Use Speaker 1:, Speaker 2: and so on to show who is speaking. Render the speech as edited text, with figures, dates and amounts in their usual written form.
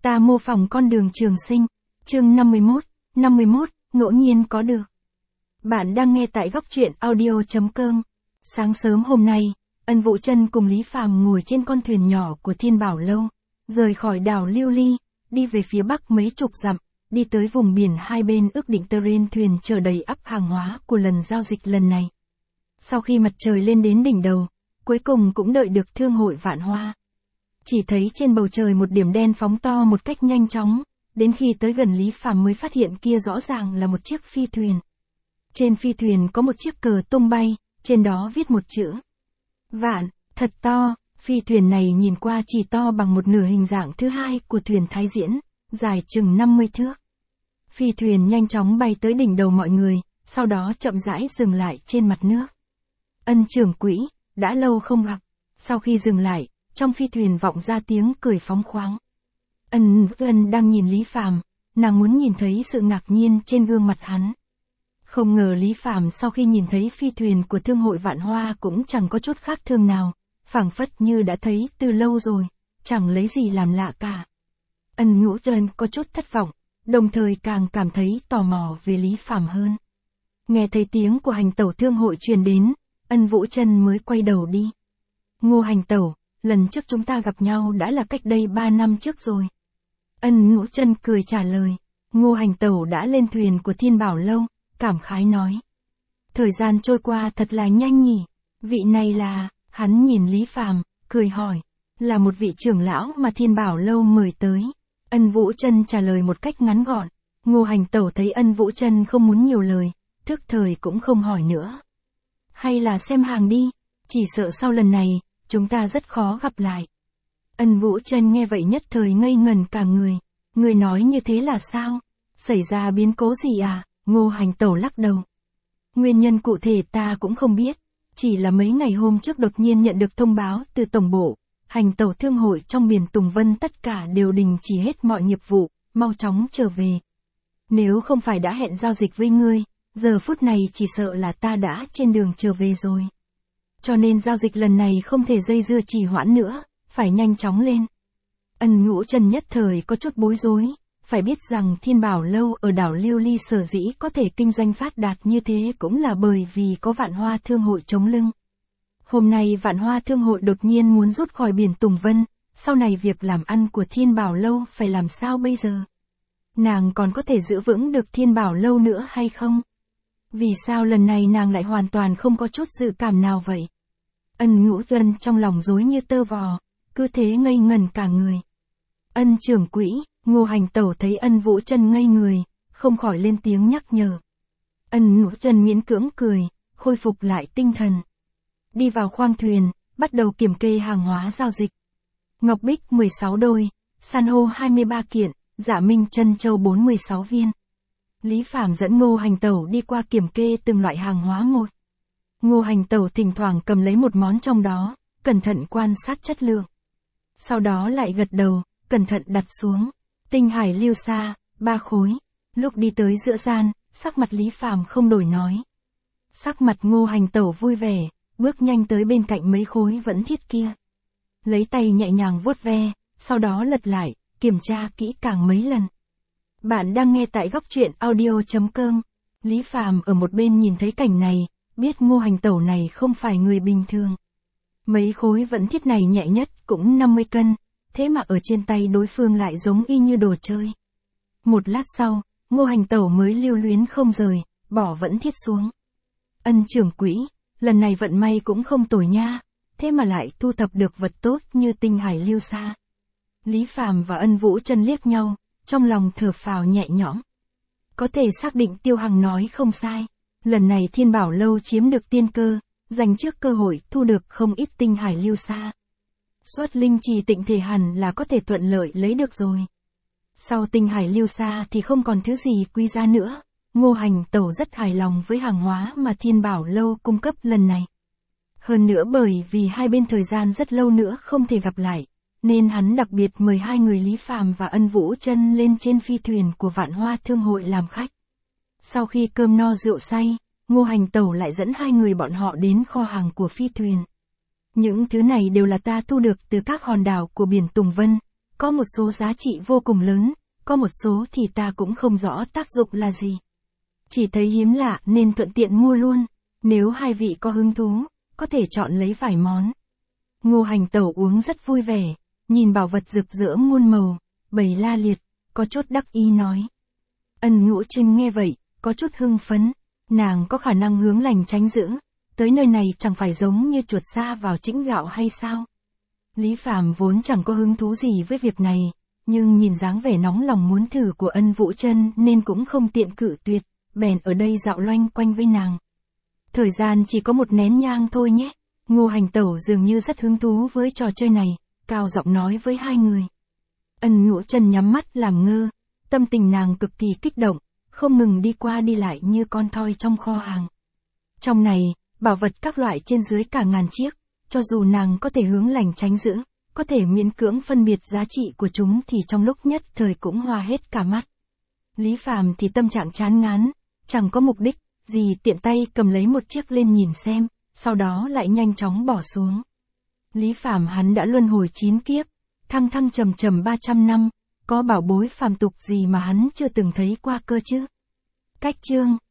Speaker 1: Ta mô phỏng con đường trường sinh. Chương 51, ngẫu nhiên có được. Bạn đang nghe tại góc truyện audio.com. Sáng sớm hôm nay, Ân Vũ Chân cùng Lý Phàm ngồi trên con thuyền nhỏ của Thiên Bảo Lâu, rời khỏi đảo Lưu Ly, đi về phía bắc mấy chục dặm, đi tới vùng biển hai bên ước định trên thuyền chở đầy ắp hàng hóa của lần giao dịch lần này. Sau khi mặt trời lên đến đỉnh đầu, cuối cùng cũng đợi được thương hội Vạn Hoa. Chỉ thấy trên bầu trời một điểm đen phóng to một cách nhanh chóng, đến khi tới gần Lý Phàm mới phát hiện kia rõ ràng là một chiếc phi thuyền. Trên phi thuyền có một chiếc cờ tung bay, trên đó viết một chữ Vạn, thật to. Phi thuyền này nhìn qua chỉ to bằng một nửa hình dạng thứ hai của thuyền Thái Diễn, dài chừng 50 thước. Phi thuyền nhanh chóng bay tới đỉnh đầu mọi người, sau đó chậm rãi dừng lại trên mặt nước. Ân trưởng quỹ, đã lâu không gặp. Sau khi dừng lại, trong phi thuyền vọng ra tiếng cười phóng khoáng. Ân đang nhìn Lý Phàm, nàng muốn nhìn thấy sự ngạc nhiên trên gương mặt hắn. Không ngờ Lý Phàm sau khi nhìn thấy phi thuyền của thương hội Vạn Hoa cũng chẳng có chút khác thường nào, phảng phất như đã thấy từ lâu rồi, chẳng lấy gì làm lạ cả. Ân Ngũ Trân có chút thất vọng, đồng thời càng cảm thấy tò mò về Lý Phàm hơn. Nghe thấy tiếng của hành tẩu thương hội truyền đến, Ân Vũ Chân mới quay đầu đi. Ngô hành tẩu, lần trước chúng ta gặp nhau đã là cách đây 3 năm trước rồi. Ân Ngũ Trân cười trả lời. Ngô hành tẩu đã lên thuyền của Thiên Bảo Lâu, cảm khái nói. Thời gian trôi qua thật là nhanh nhỉ. Vị này là, hắn nhìn Lý Phàm, cười hỏi. Là một vị trưởng lão mà Thiên Bảo Lâu mời tới. Ân Vũ Chân trả lời một cách ngắn gọn. Ngô hành tẩu thấy Ân Vũ Chân không muốn nhiều lời, thức thời cũng không hỏi nữa. Hay là xem hàng đi, chỉ sợ sau lần này, chúng ta rất khó gặp lại. Ân Vũ Chân nghe vậy nhất thời ngây ngẩn cả người. Người nói như thế là sao? Xảy ra biến cố gì à? Ngô hành tẩu lắc đầu. Nguyên nhân cụ thể ta cũng không biết. Chỉ là mấy ngày hôm trước đột nhiên nhận được thông báo từ tổng bộ. Hành tẩu thương hội trong biển Tùng Vân tất cả đều đình chỉ hết mọi nghiệp vụ, mau chóng trở về. Nếu không phải đã hẹn giao dịch với ngươi, giờ phút này chỉ sợ là ta đã trên đường trở về rồi. Cho nên giao dịch lần này không thể dây dưa trì hoãn nữa, phải nhanh chóng lên. Ân Ngũ Trân nhất thời có chút bối rối, phải biết rằng Thiên Bảo Lâu ở đảo Lưu Ly sở dĩ có thể kinh doanh phát đạt như thế cũng là bởi vì có Vạn Hoa Thương hội chống lưng. Hôm nay Vạn Hoa Thương hội đột nhiên muốn rút khỏi biển Tùng Vân, sau này việc làm ăn của Thiên Bảo Lâu phải làm sao bây giờ? Nàng còn có thể giữ vững được Thiên Bảo Lâu nữa hay không? Vì sao lần này nàng lại hoàn toàn không có chút dự cảm nào vậy? Ân Ngũ Trân trong lòng rối như tơ vò, cứ thế ngây ngẩn cả người. Ân trưởng quỹ, Ngô hành tẩu thấy Ân Vũ Chân ngây người, không khỏi lên tiếng nhắc nhở. Ân Ngũ Trân miễn cưỡng cười, khôi phục lại tinh thần. Đi vào khoang thuyền, bắt đầu kiểm kê hàng hóa giao dịch. Ngọc bích 16 đôi, san hô 23 kiện, dạ minh chân châu 46 viên. Lý Phàm dẫn Ngô hành tẩu đi qua kiểm kê từng loại hàng hóa một. Ngô hành tẩu thỉnh thoảng cầm lấy một món trong đó, cẩn thận quan sát chất lượng. Sau đó lại gật đầu, cẩn thận đặt xuống. Tinh hải lưu sa, 3 khối. Lúc đi tới giữa gian, sắc mặt Lý Phàm không đổi nói. Sắc mặt Ngô hành tẩu vui vẻ, bước nhanh tới bên cạnh mấy khối vẫn thiết kia. Lấy tay nhẹ nhàng vuốt ve, sau đó lật lại, kiểm tra kỹ càng mấy lần. Bạn đang nghe tại góc truyện audio.com. Lý Phàm ở một bên nhìn thấy cảnh này, biết Ngô hành tẩu này không phải người bình thường. Mấy khối vẫn thiết này nhẹ nhất cũng 50 cân, thế mà ở trên tay đối phương lại giống y như đồ chơi. Một lát sau, Ngô hành tẩu mới lưu luyến không rời, bỏ vẫn thiết xuống. Ân trưởng quỹ, lần này vận may cũng không tồi nha, thế mà lại thu thập được vật tốt như tinh hải lưu sa. Lý Phàm và Ân Vũ Chân liếc nhau, trong lòng thở phào nhẹ nhõm. Có thể xác định Tiêu Hằng nói không sai. Lần này Thiên Bảo Lâu chiếm được tiên cơ, giành trước cơ hội thu được không ít tinh hải lưu sa. Xuất linh trì Tịnh Thể hẳn là có thể thuận lợi lấy được rồi. Sau tinh hải lưu sa thì không còn thứ gì quý giá nữa. Ngô hành tẩu rất hài lòng với hàng hóa mà Thiên Bảo Lâu cung cấp lần này. Hơn nữa bởi vì hai bên thời gian rất lâu nữa không thể gặp lại, nên hắn đặc biệt mời hai người Lý Phàm và Ân Vũ Chân lên trên phi thuyền của Vạn Hoa Thương hội làm khách. Sau khi cơm no rượu say, Ngô hành tẩu lại dẫn hai người bọn họ đến kho hàng của phi thuyền. Những thứ này đều là ta thu được từ các hòn đảo của biển Tùng Vân, có một số giá trị vô cùng lớn, có một số thì ta cũng không rõ tác dụng là gì. Chỉ thấy hiếm lạ nên thuận tiện mua luôn, nếu hai vị có hứng thú, có thể chọn lấy vài món. Ngô Hành Tẩu uống rất vui vẻ, nhìn bảo vật rực rỡ muôn màu, bày la liệt, có chút đắc ý nói. Ân Ngũ Trinh nghe vậy, có chút hưng phấn, nàng có khả năng hướng lành tránh dữ, tới nơi này chẳng phải giống như chuột sa vào chĩnh gạo hay sao? Lý Phàm vốn chẳng có hứng thú gì với việc này, nhưng nhìn dáng vẻ nóng lòng muốn thử của Ân Vũ Chân nên cũng không tiện cự tuyệt, bèn ở đây dạo loanh quanh với nàng. Thời gian chỉ có một nén nhang thôi nhé. Ngô Hành Tẩu dường như rất hứng thú với trò chơi này, cao giọng nói với hai người. Ân Ngũ Chân nhắm mắt làm ngơ, tâm tình nàng cực kỳ kích động, không ngừng đi qua đi lại như con thoi trong kho hàng. Trong này, bảo vật các loại trên dưới cả ngàn chiếc, cho dù nàng có thể hướng lành tránh dữ, có thể miễn cưỡng phân biệt giá trị của chúng thì trong lúc nhất thời cũng hoa hết cả mắt. Lý Phàm thì tâm trạng chán ngán, chẳng có mục đích gì, tiện tay cầm lấy một chiếc lên nhìn xem, sau đó lại nhanh chóng bỏ xuống. Lý Phàm hắn đã luân hồi 9 kiếp, thăng thăng trầm trầm 300 năm, có bảo bối phàm tục gì mà hắn chưa từng thấy qua cơ chứ. Cách chương